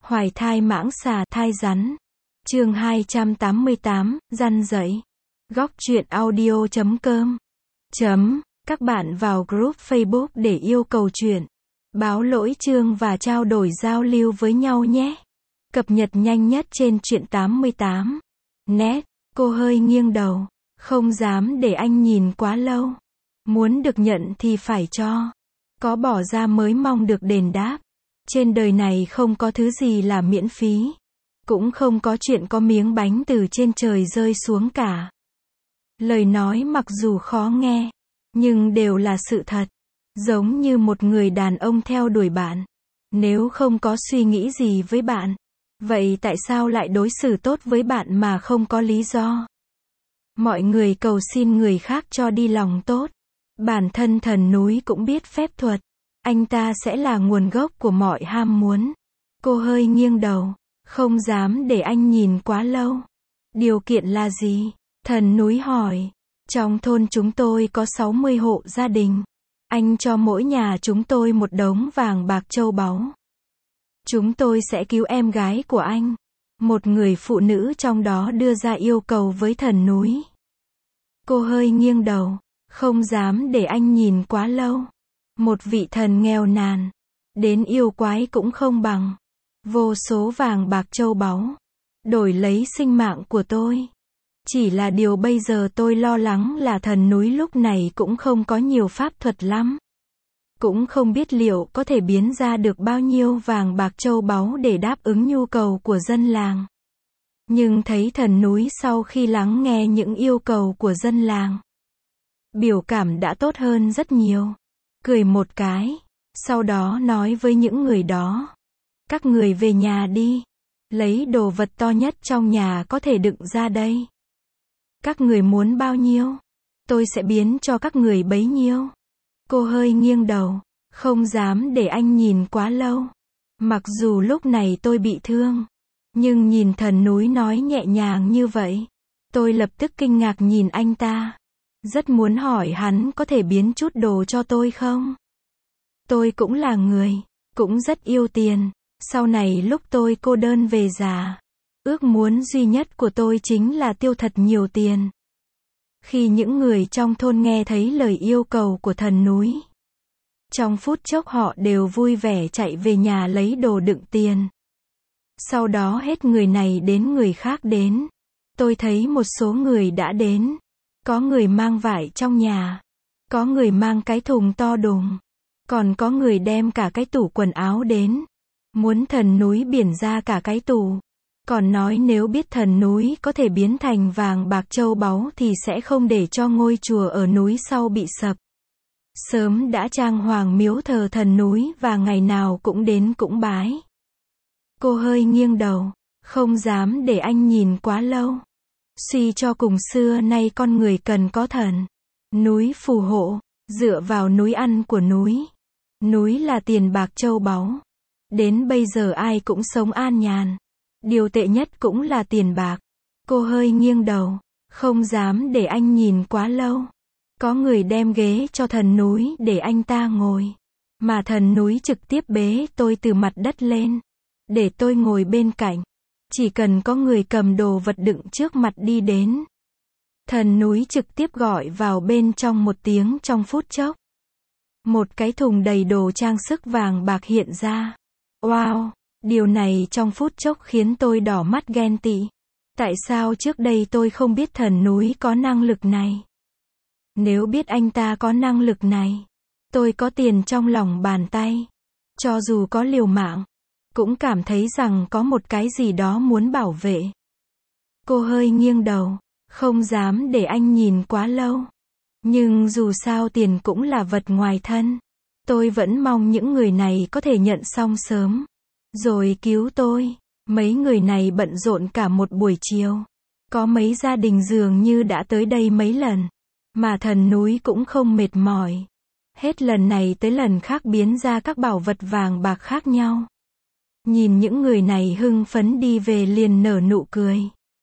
Hoài thai mãng xà thai rắn. Chương 288, răn dậy. Góc truyện audio.com. Các bạn vào group Facebook để yêu cầu truyện, báo lỗi chương và trao đổi giao lưu với nhau nhé. Cập nhật nhanh nhất trên truyện 88. Net. Cô hơi nghiêng đầu. Không dám để anh nhìn quá lâu. Muốn được nhận thì phải cho. Có bỏ ra mới mong được đền đáp. Trên đời này không có thứ gì là miễn phí. Cũng không có chuyện có miếng bánh từ trên trời rơi xuống cả. Lời nói mặc dù khó nghe, nhưng đều là sự thật. Giống như một người đàn ông theo đuổi bạn. Nếu không có suy nghĩ gì với bạn, vậy tại sao lại đối xử tốt với bạn mà không có lý do? Mọi người cầu xin người khác cho đi lòng tốt. Bản thân thần núi cũng biết phép thuật. Anh ta sẽ là nguồn gốc của mọi ham muốn. Cô hơi nghiêng đầu. Không dám để anh nhìn quá lâu. Điều kiện là gì? Thần núi hỏi. Trong thôn chúng tôi có 60 hộ gia đình. Anh cho mỗi nhà chúng tôi một đống vàng bạc châu báu. Chúng tôi sẽ cứu em gái của anh. Một người phụ nữ trong đó đưa ra yêu cầu với thần núi. Cô hơi nghiêng đầu. Không dám để anh nhìn quá lâu. Một vị thần nghèo nàn. Đến yêu quái cũng không bằng. Vô số vàng bạc châu báu. Đổi lấy sinh mạng của tôi. Chỉ là điều bây giờ tôi lo lắng là thần núi lúc này cũng không có nhiều pháp thuật lắm. Cũng không biết liệu có thể biến ra được bao nhiêu vàng bạc châu báu để đáp ứng nhu cầu của dân làng. Nhưng thấy thần núi sau khi lắng nghe những yêu cầu của dân làng, biểu cảm đã tốt hơn rất nhiều. Cười một cái. Sau đó nói với những người đó. Các người về nhà đi. Lấy đồ vật to nhất trong nhà có thể đựng ra đây. Các người muốn bao nhiêu? Tôi sẽ biến cho các người bấy nhiêu. Cô hơi nghiêng đầu. Không dám để anh nhìn quá lâu. Mặc dù lúc này tôi bị thương. Nhưng nhìn thần núi nói nhẹ nhàng như vậy. Tôi lập tức kinh ngạc nhìn anh ta. Rất muốn hỏi hắn có thể biến chút đồ cho tôi không? Tôi cũng là người. Cũng rất yêu tiền. Sau này lúc tôi cô đơn về già, ước muốn duy nhất của tôi chính là tiêu thật nhiều tiền. Khi những người trong thôn nghe thấy lời yêu cầu của thần núi, trong phút chốc họ đều vui vẻ chạy về nhà lấy đồ đựng tiền. Sau đó hết người này đến người khác đến. Tôi thấy một số người đã đến. Có người mang vải trong nhà. Có người mang cái thùng to đùng. Còn có người đem cả cái tủ quần áo đến. Muốn thần núi biển ra cả cái tủ. Còn nói nếu biết thần núi có thể biến thành vàng bạc châu báu thì sẽ không để cho ngôi chùa ở núi sau bị sập. Sớm đã trang hoàng miếu thờ thần núi và ngày nào cũng đến cũng bái. Cô hơi nghiêng đầu. Không dám để anh nhìn quá lâu. Suy cho cùng xưa nay con người cần có thần. Núi phù hộ. Dựa vào núi ăn của núi. Núi là tiền bạc châu báu. Đến bây giờ ai cũng sống an nhàn. Điều tệ nhất cũng là tiền bạc. Cô hơi nghiêng đầu. Không dám để anh nhìn quá lâu. Có người đem ghế cho thần núi để anh ta ngồi. Mà thần núi trực tiếp bế tôi từ mặt đất lên. Để tôi ngồi bên cạnh. Chỉ cần có người cầm đồ vật đựng trước mặt đi đến. Thần núi trực tiếp gọi vào bên trong một tiếng trong phút chốc. Một cái thùng đầy đồ trang sức vàng bạc hiện ra. Wow, điều này trong phút chốc khiến tôi đỏ mắt ghen tị. Tại sao trước đây tôi không biết thần núi có năng lực này? Nếu biết anh ta có năng lực này, tôi có tiền trong lòng bàn tay. Cho dù có liều mạng, cũng cảm thấy rằng có một cái gì đó muốn bảo vệ. Cô hơi nghiêng đầu, không dám để anh nhìn quá lâu. Nhưng dù sao tiền cũng là vật ngoài thân. Tôi vẫn mong những người này có thể nhận xong sớm. Rồi cứu tôi. Mấy người này bận rộn cả một buổi chiều. Có mấy gia đình dường như đã tới đây mấy lần. Mà thần núi cũng không mệt mỏi. Hết lần này tới lần khác biến ra các bảo vật vàng bạc khác nhau. Nhìn những người này hưng phấn đi về liền nở nụ cười.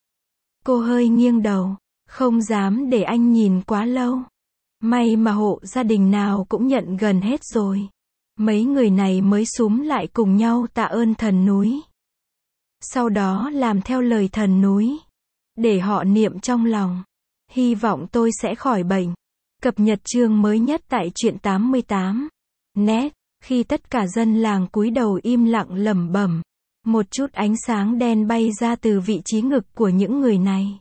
Cô hơi nghiêng đầu. Không dám để anh nhìn quá lâu. May mà hộ gia đình nào cũng nhận gần hết rồi. Mấy người này mới xúm lại cùng nhau tạ ơn thần núi. Sau đó làm theo lời thần núi. Để họ niệm trong lòng. Hy vọng tôi sẽ khỏi bệnh. Cập nhật chương mới nhất tại truyện 88. Net. Khi tất cả dân làng cúi đầu im lặng lẩm bẩm. Một chút ánh sáng đen bay ra từ vị trí ngực của những người này.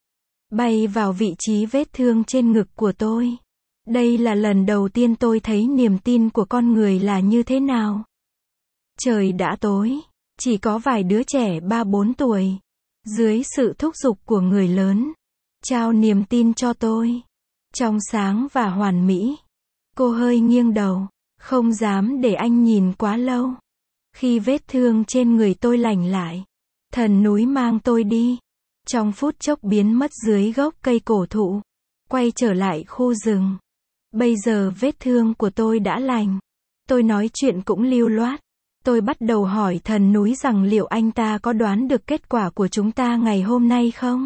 Bay vào vị trí vết thương trên ngực của tôi. Đây là lần đầu tiên tôi thấy niềm tin của con người là như thế nào. Trời đã tối. Chỉ có vài đứa trẻ 3-4 tuổi. Dưới sự thúc giục của người lớn. Trao niềm tin cho tôi. Trong sáng và hoàn mỹ. Cô hơi nghiêng đầu. Không dám để anh nhìn quá lâu. Khi vết thương trên người tôi lành lại. Thần núi mang tôi đi. Trong phút chốc biến mất dưới gốc cây cổ thụ. Quay trở lại khu rừng. Bây giờ vết thương của tôi đã lành. Tôi nói chuyện cũng lưu loát. Tôi bắt đầu hỏi thần núi rằng liệu anh ta có đoán được kết quả của chúng ta ngày hôm nay không?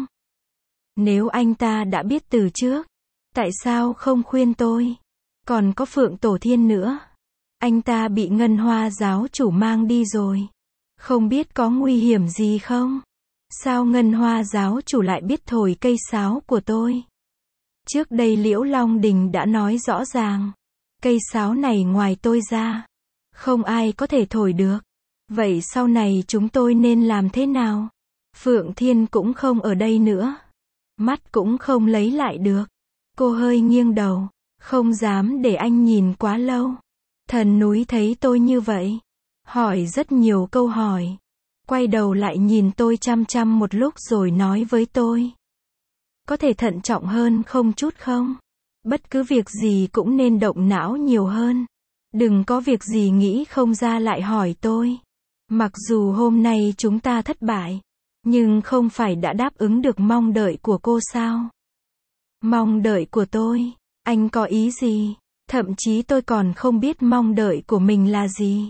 Nếu anh ta đã biết từ trước, tại sao không khuyên tôi? Còn có Phượng Tổ Thiên nữa. Anh ta bị Ngân Hoa giáo chủ mang đi rồi. Không biết có nguy hiểm gì không? Sao Ngân Hoa giáo chủ lại biết thổi cây sáo của tôi? Trước đây Liễu Long Đình đã nói rõ ràng. Cây sáo này ngoài tôi ra, không ai có thể thổi được. Vậy sau này chúng tôi nên làm thế nào? Phượng Thiên cũng không ở đây nữa. Mắt cũng không lấy lại được. Cô hơi nghiêng đầu. Không dám để anh nhìn quá lâu. Thần núi thấy tôi như vậy. Hỏi rất nhiều câu hỏi. Quay đầu lại nhìn tôi chăm chăm một lúc rồi nói với tôi. Có thể thận trọng hơn không chút không? Bất cứ việc gì cũng nên động não nhiều hơn. Đừng có việc gì nghĩ không ra lại hỏi tôi. Mặc dù hôm nay chúng ta thất bại, nhưng không phải đã đáp ứng được mong đợi của cô sao? Mong đợi của tôi? Anh có ý gì? Thậm chí tôi còn không biết mong đợi của mình là gì.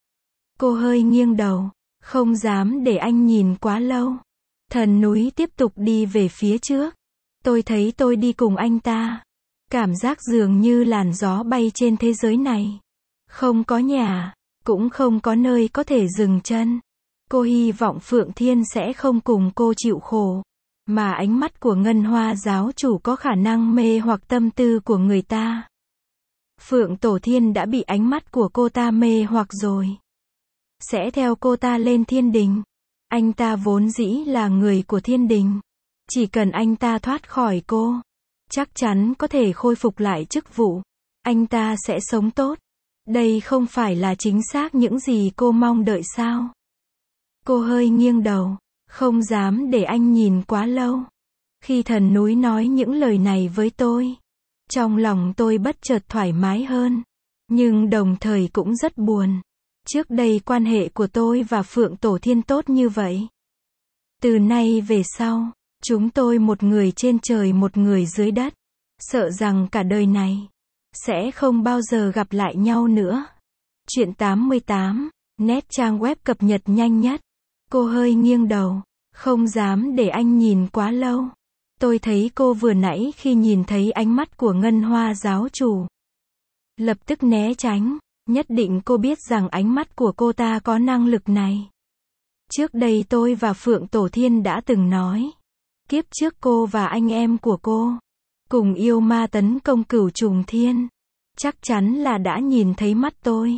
Cô hơi nghiêng đầu, không dám để anh nhìn quá lâu. Thần núi tiếp tục đi về phía trước. Tôi thấy tôi đi cùng anh ta. Cảm giác dường như làn gió bay trên thế giới này. Không có nhà, cũng không có nơi có thể dừng chân. Cô hy vọng Phượng Thiên sẽ không cùng cô chịu khổ. Mà ánh mắt của Ngân Hoa giáo chủ có khả năng mê hoặc tâm tư của người ta. Phượng Tổ Thiên đã bị ánh mắt của cô ta mê hoặc rồi. Sẽ theo cô ta lên thiên đình. Anh ta vốn dĩ là người của thiên đình. Chỉ cần anh ta thoát khỏi cô, chắc chắn có thể khôi phục lại chức vụ. Anh ta sẽ sống tốt. Đây không phải là chính xác những gì cô mong đợi sao? Cô hơi nghiêng đầu, không dám để anh nhìn quá lâu. Khi thần núi nói những lời này với tôi, trong lòng tôi bất chợt thoải mái hơn, nhưng đồng thời cũng rất buồn. Trước đây quan hệ của tôi và Phượng Tổ Thiên tốt như vậy. Từ nay về sau, chúng tôi một người trên trời một người dưới đất. Sợ rằng cả đời này sẽ không bao giờ gặp lại nhau nữa. Truyện 88, Net trang web cập nhật nhanh nhất. Cô hơi nghiêng đầu, không dám để anh nhìn quá lâu. Tôi thấy cô vừa nãy khi nhìn thấy ánh mắt của Ngân Hoa giáo chủ. Lập tức né tránh, nhất định cô biết rằng ánh mắt của cô ta có năng lực này. Trước đây tôi và Phượng Tổ Thiên đã từng nói. Kiếp trước cô và anh em của cô cùng yêu ma tấn công Cửu Trùng Thiên. Chắc chắn là đã nhìn thấy mắt tôi.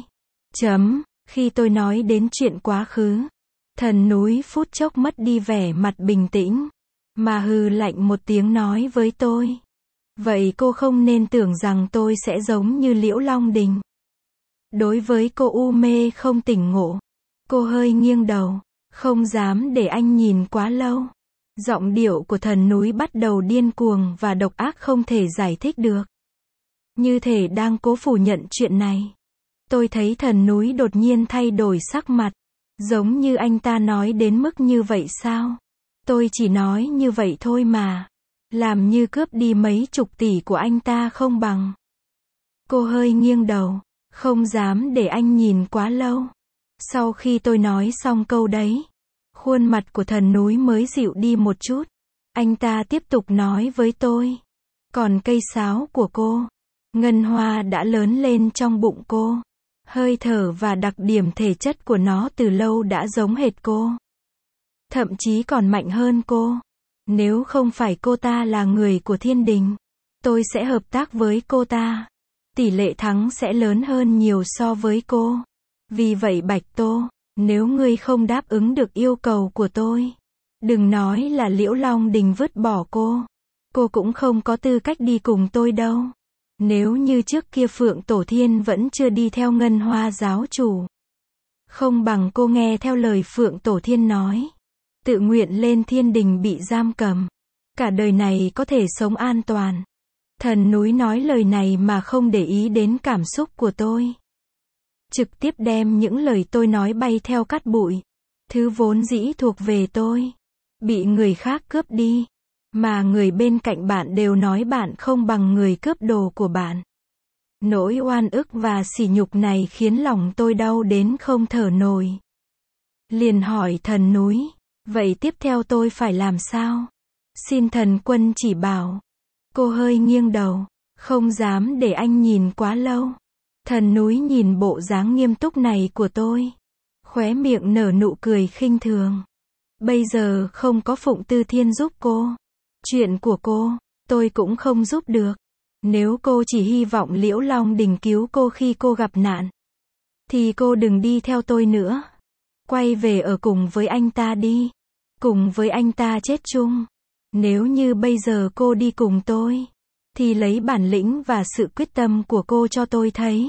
Khi tôi nói đến chuyện quá khứ, thần núi phút chốc mất đi vẻ mặt bình tĩnh, mà hừ lạnh một tiếng nói với tôi. Vậy cô không nên tưởng rằng tôi sẽ giống như Liễu Long Đình. Đối với cô u mê không tỉnh ngộ. Cô hơi nghiêng đầu, không dám để anh nhìn quá lâu. Giọng điệu của thần núi bắt đầu điên cuồng và độc ác không thể giải thích được. Như thể đang cố phủ nhận chuyện này. Tôi thấy thần núi đột nhiên thay đổi sắc mặt. Giống như anh ta nói đến mức như vậy sao? Tôi chỉ nói như vậy thôi mà. Làm như cướp đi mấy chục tỷ của anh ta không bằng. Cô hơi nghiêng đầu, không dám để anh nhìn quá lâu. Sau khi tôi nói xong câu đấy, khuôn mặt của thần núi mới dịu đi một chút. Anh ta tiếp tục nói với tôi. Còn cây sáo của cô, Ngân Hoa đã lớn lên trong bụng cô. Hơi thở và đặc điểm thể chất của nó từ lâu đã giống hệt cô. thậm chí còn mạnh hơn cô. Nếu không phải cô ta là người của thiên đình, tôi sẽ hợp tác với cô ta. Tỷ lệ thắng sẽ lớn hơn nhiều so với cô. Vì vậy Bạch Tô, nếu ngươi không đáp ứng được yêu cầu của tôi, đừng nói là Liễu Long Đình vứt bỏ cô cũng không có tư cách đi cùng tôi đâu. Nếu như trước kia Phượng Tổ Thiên vẫn chưa đi theo Ngân Hoa giáo chủ, không bằng cô nghe theo lời Phượng Tổ Thiên nói, tự nguyện lên thiên đình bị giam cầm, cả đời này có thể sống an toàn. Thần núi nói lời này mà không để ý đến cảm xúc của tôi, trực tiếp đem những lời tôi nói bay theo cát bụi. Thứ vốn dĩ thuộc về tôi, bị người khác cướp đi, mà người bên cạnh bạn đều nói bạn không bằng người cướp đồ của bạn. Nỗi oan ức và sỉ nhục này khiến lòng tôi đau đến không thở nổi. Liền hỏi thần núi, vậy tiếp theo tôi phải làm sao? Xin thần quân chỉ bảo. Cô hơi nghiêng đầu, không dám để anh nhìn quá lâu. Thần núi nhìn bộ dáng nghiêm túc này của tôi, khóe miệng nở nụ cười khinh thường. Bây giờ không có Phụng Tư Thiên giúp cô, chuyện của cô, tôi cũng không giúp được. Nếu cô chỉ hy vọng Liễu Long Đình cứu cô khi cô gặp nạn, thì cô đừng đi theo tôi nữa. Quay về ở cùng với anh ta đi. Cùng với anh ta chết chung. Nếu như bây giờ cô đi cùng tôi, thì lấy bản lĩnh và sự quyết tâm của cô cho tôi thấy.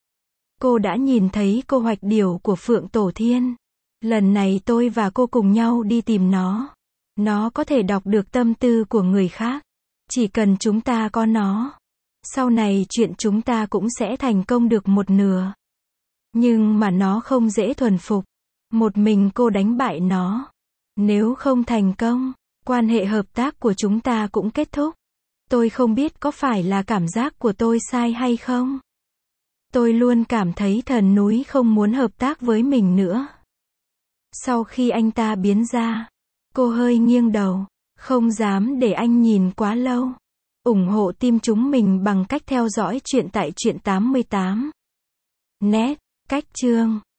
Cô đã nhìn thấy cô hoạch điểu của Phượng Tổ Thiên. Lần này tôi và cô cùng nhau đi tìm nó. Nó có thể đọc được tâm tư của người khác. Chỉ cần chúng ta có nó, sau này chuyện chúng ta cũng sẽ thành công được một nửa. Nhưng mà nó không dễ thuần phục. Một mình cô đánh bại nó. Nếu không thành công, quan hệ hợp tác của chúng ta cũng kết thúc. Tôi không biết có phải là cảm giác của tôi sai hay không. Tôi luôn cảm thấy thần núi không muốn hợp tác với mình nữa. Sau khi anh ta biến ra, cô hơi nghiêng đầu, không dám để anh nhìn quá lâu. Ủng hộ team chúng mình bằng cách theo dõi chuyện tại Truyện 88. Net, cách chương